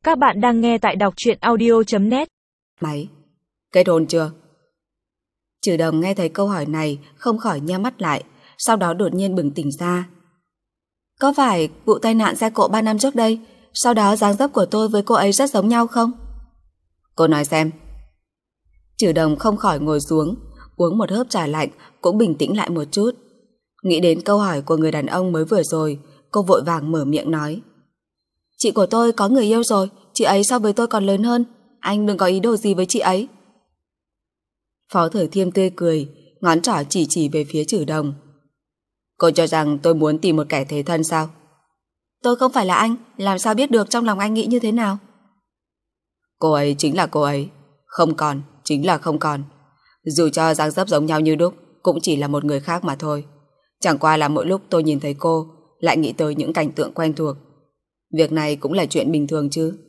Các bạn đang nghe tại đọc truyện audio.net. Máy, kết hôn chưa? Trừ Đồng nghe thấy câu hỏi này không khỏi nheo mắt lại, sau đó đột nhiên bừng tỉnh ra. Có phải vụ tai nạn xe cộ 3 năm trước đây, sau đó dáng dấp của tôi với cô ấy rất giống nhau không? Cô nói xem. Trừ Đồng không khỏi ngồi xuống, uống một hớp trà lạnh, cũng bình tĩnh lại một chút. Nghĩ đến câu hỏi của người đàn ông mới vừa rồi, cô vội vàng mở miệng nói. Chị của tôi có người yêu rồi, chị ấy so với tôi còn lớn hơn, anh đừng có ý đồ gì với chị ấy. Phó Thời Thiêm tươi cười, ngón trỏ chỉ về phía Trừ Đồng. Cô cho rằng tôi muốn tìm một kẻ thế thân sao? Tôi không phải là anh, làm sao biết được trong lòng anh nghĩ như thế nào? Cô ấy chính là cô ấy, không còn, chính là không còn. Dù cho dáng dấp giống nhau như đúc, cũng chỉ là một người khác mà thôi. Chẳng qua là mỗi lúc tôi nhìn thấy cô, lại nghĩ tới những cảnh tượng quen thuộc. Việc này cũng là chuyện bình thường chứ?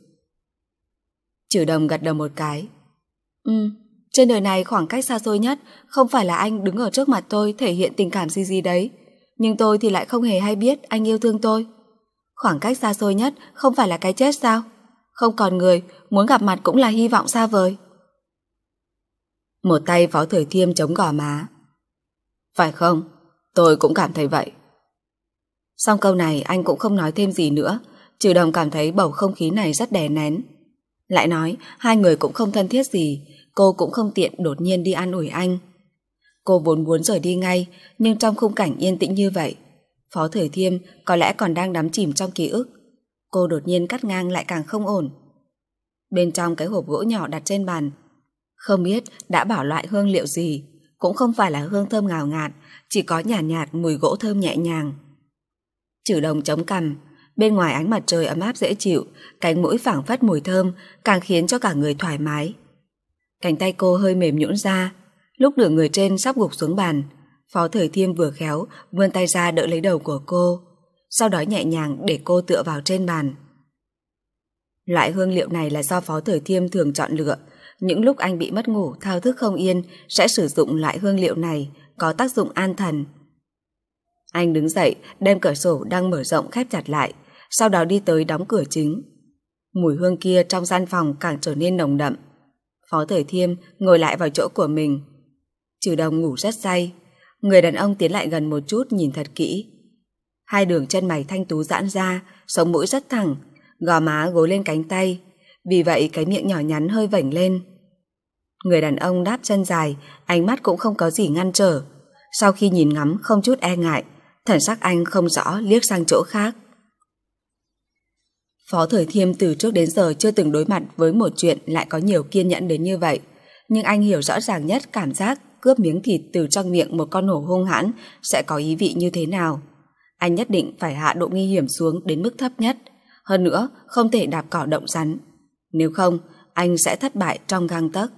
Trừ Đồng gật đầu một cái. Trên đời này khoảng cách xa xôi nhất không phải là anh đứng ở trước mặt tôi thể hiện tình cảm gì đấy, nhưng tôi thì lại không hề hay biết anh yêu thương tôi. Khoảng cách xa xôi nhất không phải là cái chết sao? Không còn người, muốn gặp mặt cũng là hy vọng xa vời. Một tay Phó Thời Thiêm chống gò má. Phải không? Tôi cũng cảm thấy vậy. Xong câu này anh cũng không nói thêm gì nữa. Trừ Đồng cảm thấy bầu không khí này rất đè nén. Lại nói hai người cũng không thân thiết gì, cô cũng không tiện đột nhiên đi an ủi anh. Cô vốn muốn rời đi ngay, nhưng trong khung cảnh yên tĩnh như vậy, Phó Thời Thiêm có lẽ còn đang đắm chìm trong ký ức. Cô đột nhiên cắt ngang lại càng không ổn. Bên trong cái hộp gỗ nhỏ đặt trên bàn, không biết đã bảo loại hương liệu gì, cũng không phải là hương thơm ngào ngạt, chỉ có nhàn nhạt mùi gỗ thơm nhẹ nhàng. Trừ Đồng chống cằm, bên ngoài ánh mặt trời ấm áp dễ chịu, cánh mũi phảng phất mùi thơm, càng khiến cho cả người thoải mái. Cánh tay cô hơi mềm nhũn ra, lúc nửa người trên sắp gục xuống bàn, Phó Thời Thiêm vừa khéo vươn tay ra đỡ lấy đầu của cô, sau đó nhẹ nhàng để cô tựa vào trên bàn. Loại hương liệu này là do Phó Thời Thiêm thường chọn lựa, những lúc anh bị mất ngủ, thao thức không yên sẽ sử dụng loại hương liệu này, có tác dụng an thần. Anh đứng dậy, đem cửa sổ đang mở rộng khép chặt lại, sau đó đi tới đóng cửa chính. Mùi hương kia trong gian phòng càng trở nên nồng đậm. Phó Thời Thiêm ngồi lại vào chỗ của mình. Trừ Đồng ngủ rất say. Người đàn ông tiến lại gần một chút nhìn thật kỹ. Hai đường chân mày thanh tú giãn ra, sống mũi rất thẳng, gò má gối lên cánh tay, vì vậy cái miệng nhỏ nhắn hơi vểnh lên. Người đàn ông đáp chân dài, ánh mắt cũng không có gì ngăn trở. Sau khi nhìn ngắm không chút e ngại, thần sắc anh không rõ liếc sang chỗ khác. Phó Thời Thiêm từ trước đến giờ chưa từng đối mặt với một chuyện lại có nhiều kiên nhẫn đến như vậy, nhưng anh hiểu rõ ràng nhất cảm giác cướp miếng thịt từ trong miệng một con hổ hung hãn sẽ có ý vị như thế nào. Anh nhất định phải hạ độ nguy hiểm xuống đến mức thấp nhất, hơn nữa không thể đạp cỏ động rắn, nếu không anh sẽ thất bại trong gang tấc.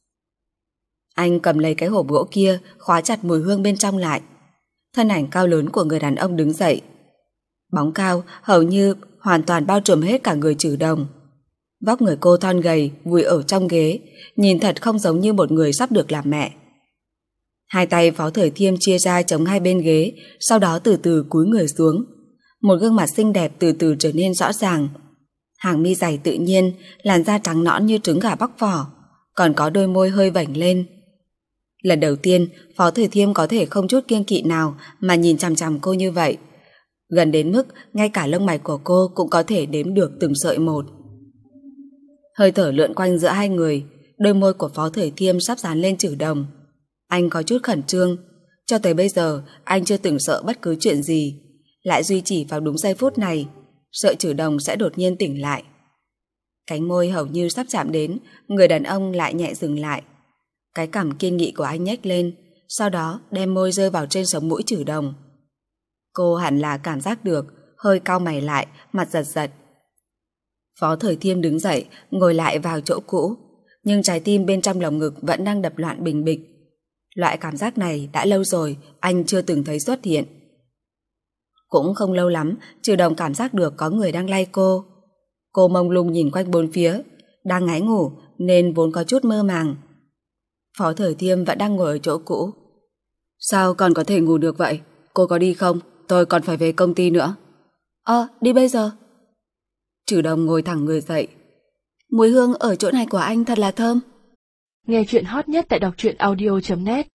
Anh cầm lấy cái hộp gỗ kia, khóa chặt mùi hương bên trong lại. Thân ảnh cao lớn của người đàn ông đứng dậy. Bóng cao hầu như hoàn toàn bao trùm hết cả người Trừ Đồng. Vóc người cô thon gầy, vùi ở trong ghế, nhìn thật không giống như một người sắp được làm mẹ. Hai tay Phó Thời Thiêm chia ra chống hai bên ghế, sau đó từ từ cúi người xuống. Một gương mặt xinh đẹp từ từ trở nên rõ ràng. Hàng mi dày tự nhiên, làn da trắng nõn như trứng gà bóc vỏ, còn có đôi môi hơi vểnh lên. Lần đầu tiên, Phó Thời Thiêm có thể không chút kiêng kỵ nào mà nhìn chằm chằm cô như vậy. Gần đến mức ngay cả lông mày của cô cũng có thể đếm được từng sợi một. Hơi thở lượn quanh giữa hai người, đôi môi của Phó Thời Thiêm sắp dán lên Trừ Đồng. Anh có chút khẩn trương, cho tới bây giờ anh chưa từng sợ bất cứ chuyện gì, lại duy chỉ vào đúng giây phút này, sợ Trừ Đồng sẽ đột nhiên tỉnh lại. Cánh môi hầu như sắp chạm đến, người đàn ông lại nhẹ dừng lại. Cái cằm kiên nghị của anh nhếch lên, sau đó đem môi rơi vào trên sống mũi Trừ Đồng. Cô hẳn là cảm giác được, hơi cau mày lại, mặt giật giật. Phó Thời Thiêm đứng dậy, ngồi lại vào chỗ cũ, nhưng trái tim bên trong lồng ngực vẫn đang đập loạn bình bịch. Loại cảm giác này đã lâu rồi anh chưa từng thấy xuất hiện. Cũng không lâu lắm, Trừ Đồng cảm giác được có người đang lay cô. Cô mông lung nhìn quanh bốn phía, đang ngáy ngủ nên vốn có chút mơ màng. Phó Thời Thiêm vẫn đang ngồi ở chỗ cũ. Sao còn có thể ngủ được vậy? Cô có đi không? Tôi còn phải về công ty nữa. Đi bây giờ. Trừ Đồng ngồi thẳng người dậy. Mùi hương ở chỗ này của anh thật là thơm. Nghe chuyện hot nhất tại đọc truyện audio.net